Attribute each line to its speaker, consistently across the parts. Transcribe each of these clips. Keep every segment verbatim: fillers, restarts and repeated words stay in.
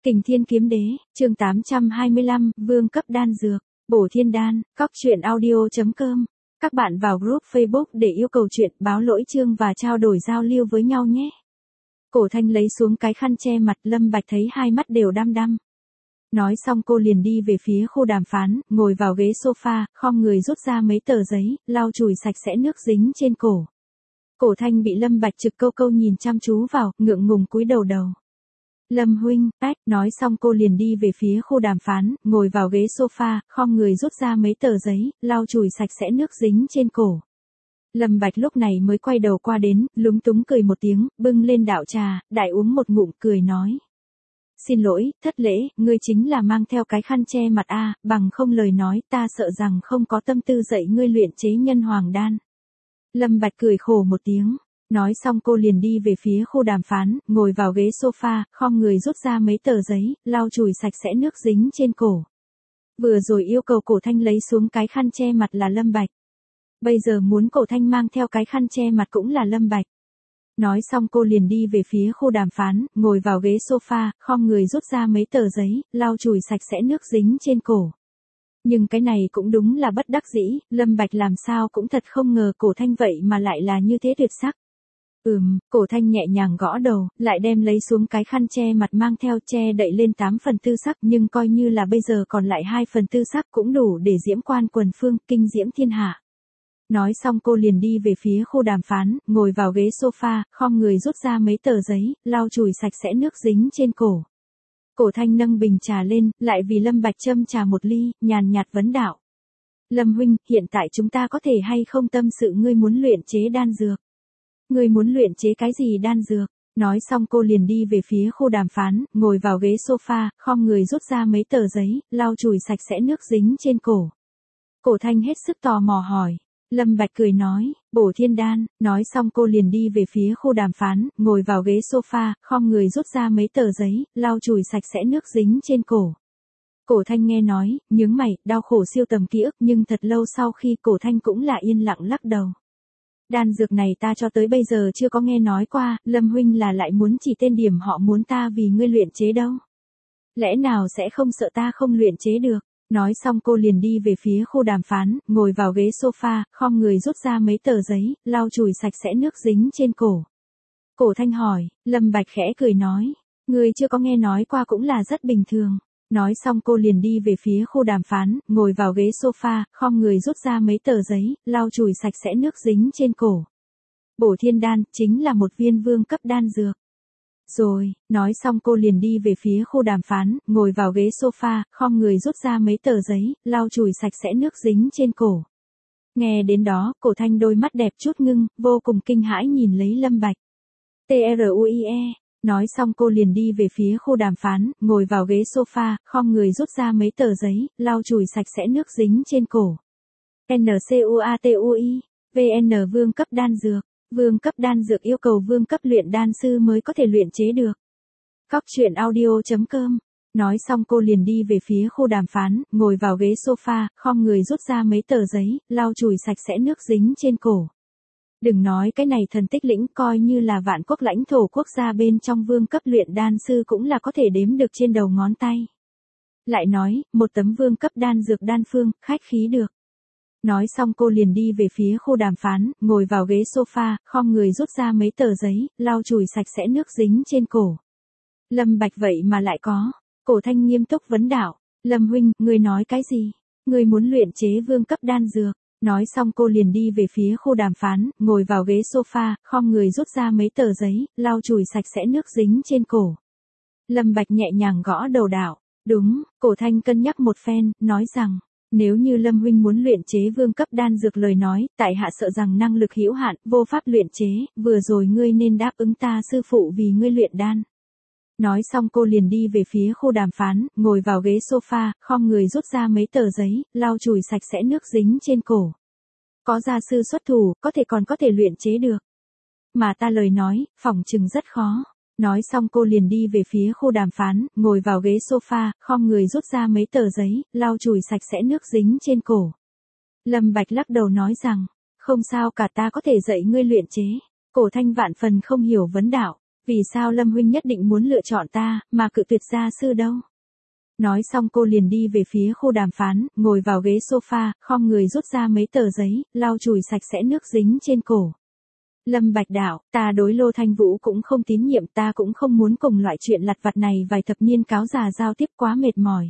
Speaker 1: Kình Thiên Kiếm Đế, chương tám trăm hai mươi lăm, vương cấp đan dược, bổ thiên đan, cóc truyện audio.com. Các bạn vào group Facebook để yêu cầu chuyện, báo lỗi chương và trao đổi giao lưu với nhau nhé. Cổ Thanh lấy xuống cái khăn che mặt, Lâm Bạch thấy hai mắt đều đăm đăm. Nói xong cô liền đi về phía khu đàm phán, ngồi vào ghế sofa, khom người rút ra mấy tờ giấy, lau chùi sạch sẽ nước dính trên cổ. Cổ Thanh bị Lâm Bạch trực câu câu nhìn chăm chú vào, ngượng ngùng cúi đầu đầu. Lâm huynh, ách, nói xong cô liền đi về phía khu đàm phán, ngồi vào ghế sofa, khom người rút ra mấy tờ giấy, lau chùi sạch sẽ nước dính trên cổ. Lâm Bạch lúc này mới quay đầu qua đến, lúng túng cười một tiếng, bưng lên đạo trà, đại uống một ngụm, cười nói. Xin lỗi, thất lễ, ngươi chính là mang theo cái khăn che mặt a, bằng không lời nói, ta sợ rằng không có tâm tư dạy ngươi luyện chế nhân hoàng đan. Lâm Bạch cười khổ một tiếng. Nói xong cô liền đi về phía khu đàm phán, ngồi vào ghế sofa, khom người rút ra mấy tờ giấy, lau chùi sạch sẽ nước dính trên cổ. Vừa rồi yêu cầu Cổ Thanh lấy xuống cái khăn che mặt là Lâm Bạch. Bây giờ muốn Cổ Thanh mang theo cái khăn che mặt cũng là Lâm Bạch. Nói xong cô liền đi về phía khu đàm phán, ngồi vào ghế sofa, khom người rút ra mấy tờ giấy, lau chùi sạch sẽ nước dính trên cổ. Nhưng cái này cũng đúng là bất đắc dĩ, Lâm Bạch làm sao cũng thật không ngờ Cổ Thanh vậy mà lại là như thế tuyệt sắc. Ừm, Cổ Thanh nhẹ nhàng gõ đầu, lại đem lấy xuống cái khăn che mặt mang theo, che đậy lên tám phần tư sắc, nhưng coi như là bây giờ còn lại hai phần tư sắc cũng đủ để diễm quan quần phương, kinh diễm thiên hạ. Nói xong cô liền đi về phía khu đàm phán, ngồi vào ghế sofa, khom người rút ra mấy tờ giấy, lau chùi sạch sẽ nước dính trên cổ. Cổ Thanh nâng bình trà lên, lại vì Lâm Bạch châm trà một ly, nhàn nhạt vấn đạo. Lâm huynh, hiện tại chúng ta có thể hay không tâm sự ngươi muốn luyện chế đan dược? Ngươi muốn luyện chế cái gì đan dược? Nói xong cô liền đi về phía khu đàm phán, ngồi vào ghế sofa, khom người rút ra mấy tờ giấy, lau chùi sạch sẽ nước dính trên cổ. Cổ Thanh hết sức tò mò hỏi. Lâm Bạch cười nói, bổ thiên đan. Nói xong cô liền đi về phía khu đàm phán, ngồi vào ghế sofa, khom người rút ra mấy tờ giấy, lau chùi sạch sẽ nước dính trên cổ. Cổ Thanh nghe nói, nhướng mày, đau khổ siêu tầm ký ức, nhưng thật lâu sau khi Cổ Thanh cũng là yên lặng lắc đầu. Đan dược này ta cho tới bây giờ chưa có nghe nói qua, Lâm huynh là lại muốn chỉ tên điểm họ muốn ta vì ngươi luyện chế đâu. Lẽ nào sẽ không sợ ta không luyện chế được? Nói xong cô liền đi về phía khu đàm phán, ngồi vào ghế sofa, khom người rút ra mấy tờ giấy, lau chùi sạch sẽ nước dính trên cổ. Cổ Thanh hỏi, Lâm Bạch khẽ cười nói, ngươi chưa có nghe nói qua cũng là rất bình thường. Nói xong cô liền đi về phía khu đàm phán, ngồi vào ghế sofa, khom người rút ra mấy tờ giấy, lau chùi sạch sẽ nước dính trên cổ. Bổ thiên đan, chính là một viên vương cấp đan dược. Rồi, nói xong cô liền đi về phía khu đàm phán, ngồi vào ghế sofa, khom người rút ra mấy tờ giấy, lau chùi sạch sẽ nước dính trên cổ. Nghe đến đó, Cổ Thanh đôi mắt đẹp chút ngưng, vô cùng kinh hãi nhìn lấy Lâm Bạch. truie. Nói xong cô liền đi về phía khu đàm phán, ngồi vào ghế sofa, khom người rút ra mấy tờ giấy, lau chùi sạch sẽ nước dính trên cổ. ncuatui, vn vương cấp đan dược. Vương cấp đan dược yêu cầu vương cấp luyện đan sư mới có thể luyện chế được. Cóc truyện audio.com. Nói xong cô liền đi về phía khu đàm phán, ngồi vào ghế sofa, khom người rút ra mấy tờ giấy, lau chùi sạch sẽ nước dính trên cổ. Đừng nói cái này thần tích lĩnh, coi như là vạn quốc lãnh thổ quốc gia bên trong vương cấp luyện đan sư cũng là có thể đếm được trên đầu ngón tay. Lại nói, một tấm vương cấp đan dược đan phương, khách khí được. Nói xong cô liền đi về phía khu đàm phán, ngồi vào ghế sofa, khom người rút ra mấy tờ giấy, lau chùi sạch sẽ nước dính trên cổ. Lâm Bạch vậy mà lại có. Cổ Thanh nghiêm túc vấn đạo, Lâm huynh, ngươi nói cái gì? Ngươi muốn luyện chế vương cấp đan dược? Nói xong cô liền đi về phía khu đàm phán, ngồi vào ghế sofa, khom người rút ra mấy tờ giấy, lau chùi sạch sẽ nước dính trên cổ. Lâm Bạch nhẹ nhàng gõ đầu đạo, đúng. Cổ Thanh cân nhắc một phen, nói rằng, nếu như Lâm huynh muốn luyện chế vương cấp đan dược lời nói, tại hạ sợ rằng năng lực hữu hạn, vô pháp luyện chế, vừa rồi ngươi nên đáp ứng ta sư phụ vì ngươi luyện đan. Nói xong cô liền đi về phía khu đàm phán, ngồi vào ghế sofa, khom người rút ra mấy tờ giấy, lau chùi sạch sẽ nước dính trên cổ. Có gia sư xuất thủ, có thể còn có thể luyện chế được. Mà ta lời nói, phỏng chừng rất khó. Nói xong cô liền đi về phía khu đàm phán, ngồi vào ghế sofa, khom người rút ra mấy tờ giấy, lau chùi sạch sẽ nước dính trên cổ. Lâm Bạch lắc đầu nói rằng, không sao cả, ta có thể dạy ngươi luyện chế. Cổ Thanh vạn phần không hiểu vấn đạo. vì sao Lâm huynh nhất định muốn lựa chọn ta, mà cự tuyệt gia sư đâu? Nói xong cô liền đi về phía khu đàm phán, ngồi vào ghế sofa, khom người rút ra mấy tờ giấy, lau chùi sạch sẽ nước dính trên cổ. Lâm Bạch đạo, ta đối Lô Thanh Vũ cũng không tín nhiệm, ta cũng không muốn cùng loại chuyện lặt vặt này vài thập niên cáo già giao tiếp quá mệt mỏi.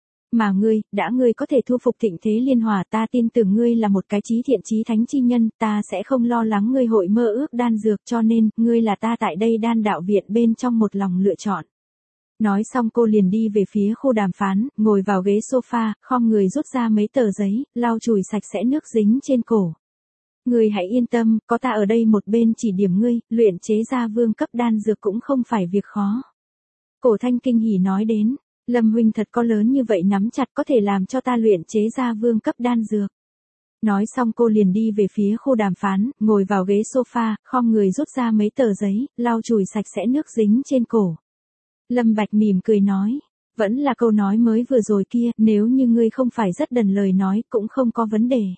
Speaker 1: Mà ngươi, đã ngươi có thể thu phục Thịnh Thế Liên Hòa, ta tin tưởng ngươi là một cái chí thiện chí thánh chi nhân, ta sẽ không lo lắng ngươi hội mơ ước đan dược, cho nên, ngươi là ta tại đây đan đạo viện bên trong một lòng lựa chọn. Nói xong cô liền đi về phía khu đàm phán, ngồi vào ghế sofa, khom người rút ra mấy tờ giấy, lau chùi sạch sẽ nước dính trên cổ. Ngươi hãy yên tâm, có ta ở đây một bên chỉ điểm ngươi, luyện chế ra vương cấp đan dược cũng không phải việc khó. Cổ Thanh kinh hỉ nói đến, Lâm huynh thật có lớn như vậy nắm chặt có thể làm cho ta luyện chế ra vương cấp đan dược. Nói xong cô liền đi về phía khu đàm phán, ngồi vào ghế sofa, khom người rút ra mấy tờ giấy, lau chùi sạch sẽ nước dính trên cổ. Lâm Bạch mỉm cười nói, vẫn là câu nói mới vừa rồi kia, nếu như ngươi không phải rất đần lời nói cũng không có vấn đề.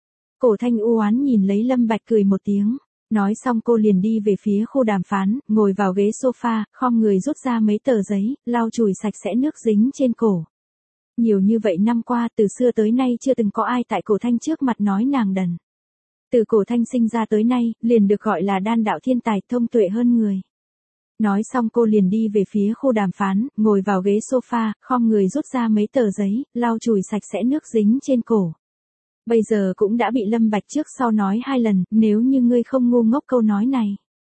Speaker 1: Cổ Thanh u oán nhìn lấy Lâm Bạch cười một tiếng, nói xong cô liền đi về phía khu đàm phán, ngồi vào ghế sofa, khom người rút ra mấy tờ giấy, lau chùi sạch sẽ nước dính trên cổ. Nhiều như vậy năm qua từ xưa tới nay chưa từng có ai tại Cổ Thanh trước mặt nói nàng đần. Từ Cổ Thanh sinh ra tới nay, liền được gọi là đan đạo thiên tài thông tuệ hơn người. Nói xong cô liền đi về phía khu đàm phán, ngồi vào ghế sofa, khom người rút ra mấy tờ giấy, lau chùi sạch sẽ nước dính trên cổ. Bây giờ cũng đã bị Lâm Bạch trước sau nói hai lần, nếu như ngươi không ngu ngốc câu nói này.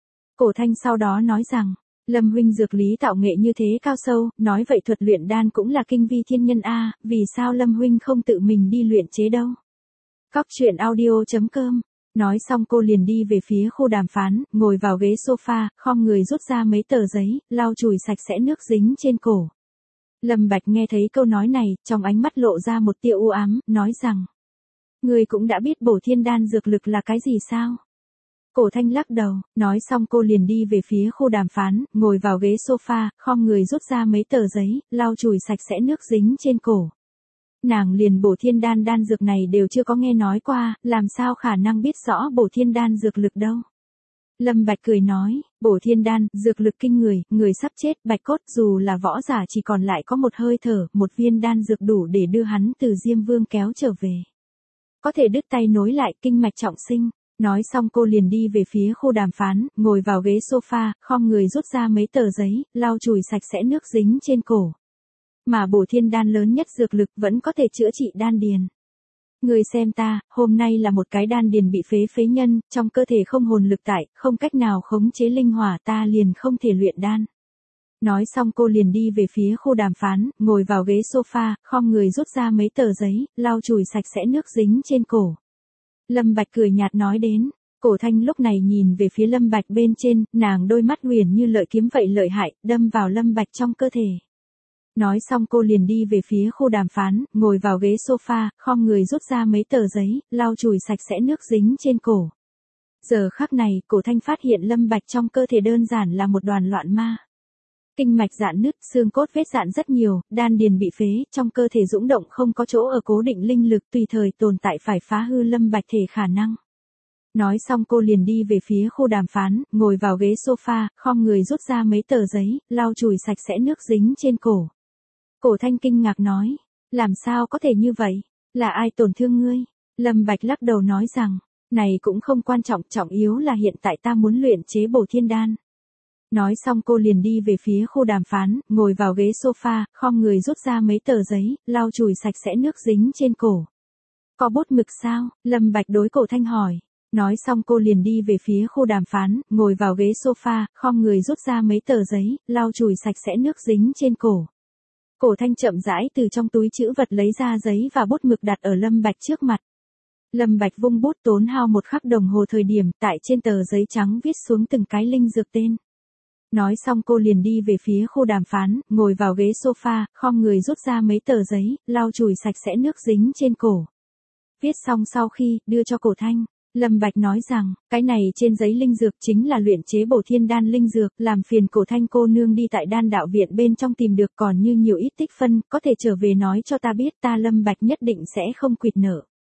Speaker 1: Cổ Thanh sau đó nói rằng, Lâm huynh dược lý tạo nghệ như thế cao sâu, nói vậy thuật luyện đan cũng là kinh vi thiên nhân a, vì sao Lâm huynh không tự mình đi luyện chế đâu? Cóc truyện audio chấm com. Nói xong cô liền đi về phía khu đàm phán, ngồi vào ghế sofa, khom người rút ra mấy tờ giấy, lau chùi sạch sẽ nước dính trên cổ. Lâm Bạch nghe thấy câu nói này, trong ánh mắt lộ ra một tia u ám, nói rằng, ngươi cũng đã biết bổ thiên đan dược lực là cái gì sao? Cổ Thanh lắc đầu, nói xong cô liền đi về phía khu đàm phán, ngồi vào ghế sofa, khom người rút ra mấy tờ giấy, lau chùi sạch sẽ nước dính trên cổ. Nàng liền bổ thiên đan đan dược này đều chưa có nghe nói qua, làm sao khả năng biết rõ bổ thiên đan dược lực đâu. Lâm Bạch cười nói, bổ thiên đan, dược lực kinh người, người sắp chết, Bạch Cốt dù là võ giả chỉ còn lại có một hơi thở, một viên đan dược đủ để đưa hắn từ Diêm Vương kéo trở về. Có thể đứt tay nối lại, kinh mạch trọng sinh. Nói xong cô liền đi về phía khu đàm phán, ngồi vào ghế sofa, khom người rút ra mấy tờ giấy, lau chùi sạch sẽ nước dính trên cổ. Mà bổ thiên đan lớn nhất dược lực vẫn có thể chữa trị đan điền. Người xem ta, hôm nay là một cái đan điền bị phế phế nhân, trong cơ thể không hồn lực tại, không cách nào khống chế linh hỏa, ta liền không thể luyện đan. Nói xong cô liền đi về phía khu đàm phán, ngồi vào ghế sofa, khom người rút ra mấy tờ giấy, lau chùi sạch sẽ nước dính trên cổ. Lâm Bạch cười nhạt nói đến, Cổ Thanh lúc này nhìn về phía Lâm Bạch bên trên, nàng đôi mắt huyền như lợi kiếm vậy lợi hại, đâm vào Lâm Bạch trong cơ thể. Nói xong cô liền đi về phía khu đàm phán, ngồi vào ghế sofa, khom người rút ra mấy tờ giấy, lau chùi sạch sẽ nước dính trên cổ. Giờ khắc này, Cổ Thanh phát hiện Lâm Bạch trong cơ thể đơn giản là một đoàn loạn ma. Kinh mạch rạn nứt, xương cốt vết rạn rất nhiều, đan điền bị phế, trong cơ thể dũng động không có chỗ ở cố định linh lực, tùy thời tồn tại phải phá hư Lâm Bạch thể khả năng. Nói xong cô liền đi về phía khu đàm phán, ngồi vào ghế sofa, khom người rút ra mấy tờ giấy, lau chùi sạch sẽ nước dính trên cổ. Cổ Thanh kinh ngạc nói, làm sao có thể như vậy? Là ai tổn thương ngươi? Lâm Bạch lắc đầu nói rằng, này cũng không quan trọng, trọng yếu là hiện tại ta muốn luyện chế bổ thiên đan. Nói xong cô liền đi về phía khu đàm phán, ngồi vào ghế sofa, khom người rút ra mấy tờ giấy, lau chùi sạch sẽ nước dính trên cổ. Có bút mực sao? Lâm Bạch đối Cổ Thanh hỏi. Nói xong cô liền đi về phía khu đàm phán, ngồi vào ghế sofa, khom người rút ra mấy tờ giấy, lau chùi sạch sẽ nước dính trên cổ. Cổ Thanh chậm rãi từ trong túi trữ vật lấy ra giấy và bút mực đặt ở Lâm Bạch trước mặt. Lâm Bạch vung bút tốn hao một khắc đồng hồ thời điểm, tại trên tờ giấy trắng viết xuống từng cái linh dược tên. Nói xong cô liền đi về phía khu đàm phán, ngồi vào ghế sofa, khom người rút ra mấy tờ giấy, lau chùi sạch sẽ nước dính trên cổ. Viết xong sau khi, đưa cho Cổ Thanh, Lâm Bạch nói rằng, cái này trên giấy linh dược chính là luyện chế bổ thiên đan linh dược, làm phiền Cổ Thanh cô nương đi tại đan đạo viện bên trong tìm được, còn như nhiều ít tích phân, có thể trở về nói cho ta biết, ta Lâm Bạch nhất định sẽ không quỵt nợ.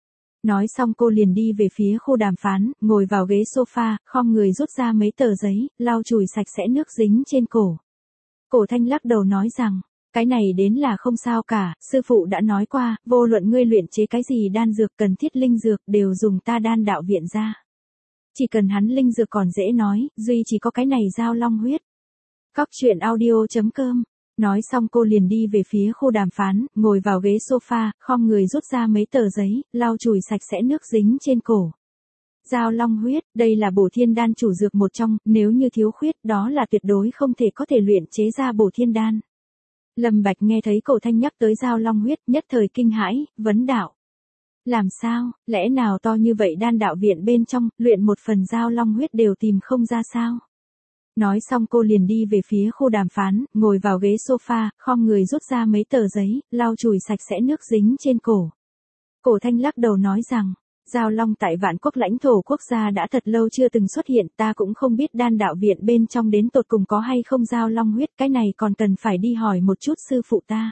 Speaker 1: Nói xong cô liền đi về phía khu đàm phán, ngồi vào ghế sofa, khom người rút ra mấy tờ giấy, lau chùi sạch sẽ nước dính trên cổ. Cổ Thanh lắc đầu nói rằng, cái này đến là không sao cả, sư phụ đã nói qua, vô luận ngươi luyện chế cái gì đan dược cần thiết linh dược đều dùng ta đan đạo viện ra. Chỉ cần hắn linh dược còn dễ nói, duy chỉ có cái này giao long huyết. Cóc truyện audio chấm com. Nói xong cô liền đi về phía khu đàm phán, ngồi vào ghế sofa, khom người rút ra mấy tờ giấy, lau chùi sạch sẽ nước dính trên cổ. Giao long huyết, đây là bổ thiên đan chủ dược một trong, nếu như thiếu khuyết đó là tuyệt đối không thể có thể luyện chế ra bổ thiên đan. Lâm Bạch nghe thấy Cổ Thanh nhắc tới giao long huyết, nhất thời kinh hãi, vấn đạo. Làm sao, lẽ nào to như vậy đan đạo viện bên trong, luyện một phần giao long huyết đều tìm không ra sao? Nói xong cô liền đi về phía khu đàm phán, ngồi vào ghế sofa, khom người rút ra mấy tờ giấy, lau chùi sạch sẽ nước dính trên cổ. Cổ Thanh lắc đầu nói rằng, giao long tại Vạn Quốc lãnh thổ quốc gia đã thật lâu chưa từng xuất hiện, ta cũng không biết đan đạo viện bên trong đến tột cùng có hay không giao long huyết, cái này còn cần phải đi hỏi một chút sư phụ ta.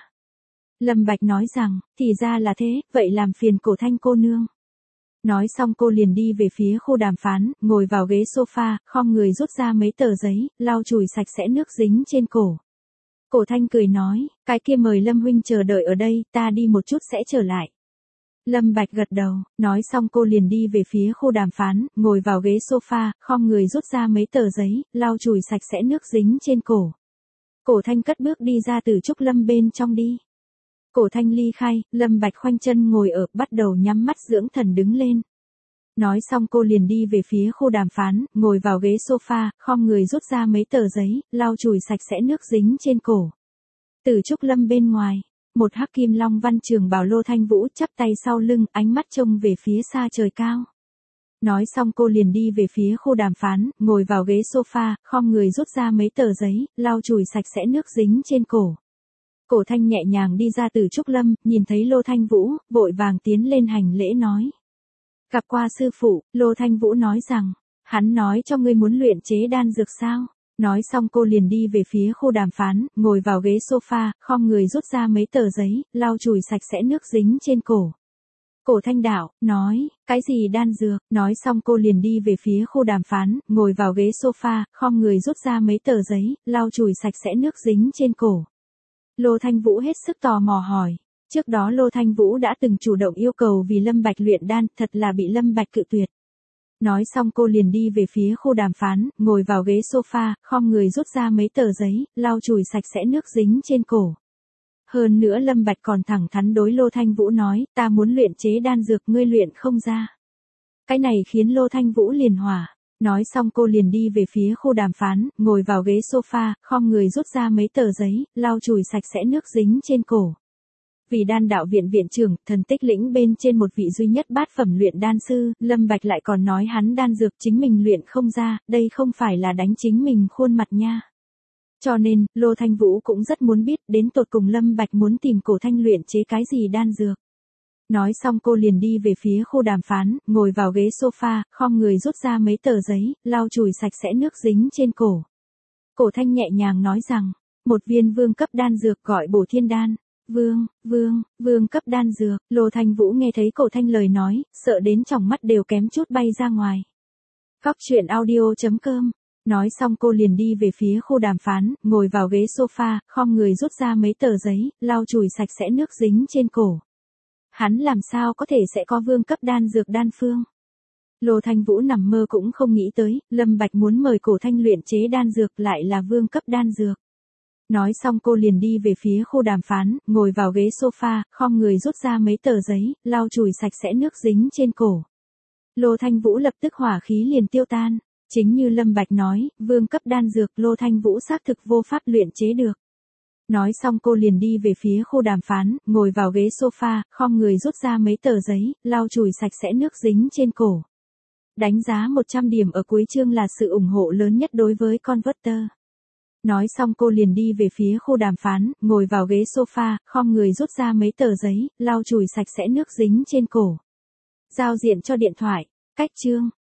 Speaker 1: Lâm Bạch nói rằng, thì ra là thế, vậy làm phiền Cổ Thanh cô nương. Nói xong cô liền đi về phía khu đàm phán, ngồi vào ghế sofa, khom người rút ra mấy tờ giấy, lau chùi sạch sẽ nước dính trên cổ. Cổ Thanh cười nói, cái kia mời Lâm huynh chờ đợi ở đây, ta đi một chút sẽ trở lại. Lâm Bạch gật đầu, nói xong cô liền đi về phía khu đàm phán, ngồi vào ghế sofa, khom người rút ra mấy tờ giấy, lau chùi sạch sẽ nước dính trên cổ. Cổ Thanh cất bước đi ra từ trúc lâm bên trong đi. Cổ Thanh ly khai, Lâm Bạch khoanh chân ngồi ở, bắt đầu nhắm mắt dưỡng thần đứng lên. Nói xong cô liền đi về phía khu đàm phán, ngồi vào ghế sofa, khom người rút ra mấy tờ giấy, lau chùi sạch sẽ nước dính trên cổ. Từ trúc lâm bên ngoài, một hắc kim long văn trường bào Lô Thanh Vũ chắp tay sau lưng, ánh mắt trông về phía xa trời cao. Nói xong cô liền đi về phía khu đàm phán, ngồi vào ghế sofa, khom người rút ra mấy tờ giấy, lau chùi sạch sẽ nước dính trên cổ. Cổ Thanh nhẹ nhàng đi ra từ trúc lâm, nhìn thấy Lô Thanh Vũ, vội vàng tiến lên hành lễ nói. Gặp qua sư phụ, Lô Thanh Vũ nói rằng, hắn nói cho ngươi muốn luyện chế đan dược sao? Nói xong cô liền đi về phía khu đàm phán, ngồi vào ghế sofa, khom người rút ra mấy tờ giấy, lau chùi sạch sẽ nước dính trên cổ. Cổ Thanh đạo, nói, cái gì đan dược? Nói xong cô liền đi về phía khu đàm phán, ngồi vào ghế sofa, khom người rút ra mấy tờ giấy, lau chùi sạch sẽ nước dính trên cổ. Lô Thanh Vũ hết sức tò mò hỏi. Trước đó Lô Thanh Vũ đã từng chủ động yêu cầu vì Lâm Bạch luyện đan, thật là bị Lâm Bạch cự tuyệt. Nói xong cô liền đi về phía khu đàm phán, ngồi vào ghế sofa, khom người rút ra mấy tờ giấy, lau chùi sạch sẽ nước dính trên cổ. Hơn nữa Lâm Bạch còn thẳng thắn đối Lô Thanh Vũ nói, ta muốn luyện chế đan dược ngươi luyện không ra. Cái này khiến Lô Thanh Vũ liền hỏa. Nói xong cô liền đi về phía khu đàm phán, ngồi vào ghế sofa, khom người rút ra mấy tờ giấy, lau chùi sạch sẽ nước dính trên cổ. Vì đan đạo viện viện trưởng, thần tích lĩnh bên trên một vị duy nhất bát phẩm luyện đan sư, Lâm Bạch lại còn nói hắn đan dược chính mình luyện không ra, đây không phải là đánh chính mình khuôn mặt nha. Cho nên, Lô Thanh Vũ cũng rất muốn biết đến tột cùng Lâm Bạch muốn tìm Cổ Thanh luyện chế cái gì đan dược. Nói xong cô liền đi về phía khu đàm phán, ngồi vào ghế sofa, khom người rút ra mấy tờ giấy, lau chùi sạch sẽ nước dính trên cổ. Cổ Thanh nhẹ nhàng nói rằng, một viên vương cấp đan dược gọi bổ thiên đan. Vương, vương, vương cấp đan dược. Lô Thanh Vũ nghe thấy Cổ Thanh lời nói, sợ đến tròng mắt đều kém chút bay ra ngoài. Cóc truyện audio chấm com. Nói xong cô liền đi về phía khu đàm phán, ngồi vào ghế sofa, khom người rút ra mấy tờ giấy, lau chùi sạch sẽ nước dính trên cổ. Hắn làm sao có thể sẽ có vương cấp đan dược đan phương? Lô Thanh Vũ nằm mơ cũng không nghĩ tới, Lâm Bạch muốn mời Cổ Thanh luyện chế đan dược lại là vương cấp đan dược. Nói xong cô liền đi về phía khu đàm phán, ngồi vào ghế sofa, khom người rút ra mấy tờ giấy, lau chùi sạch sẽ nước dính trên cổ. Lô Thanh Vũ lập tức hỏa khí liền tiêu tan. Chính như Lâm Bạch nói, vương cấp đan dược Lô Thanh Vũ xác thực vô pháp luyện chế được. Nói xong cô liền đi về phía khu đàm phán, ngồi vào ghế sofa, khom người rút ra mấy tờ giấy, lau chùi sạch sẽ nước dính trên cổ. Đánh giá một trăm điểm ở cuối chương là sự ủng hộ lớn nhất đối với Converter. Nói xong cô liền đi về phía khu đàm phán, ngồi vào ghế sofa, khom người rút ra mấy tờ giấy, lau chùi sạch sẽ nước dính trên cổ. Giao diện cho điện thoại. Cách chương.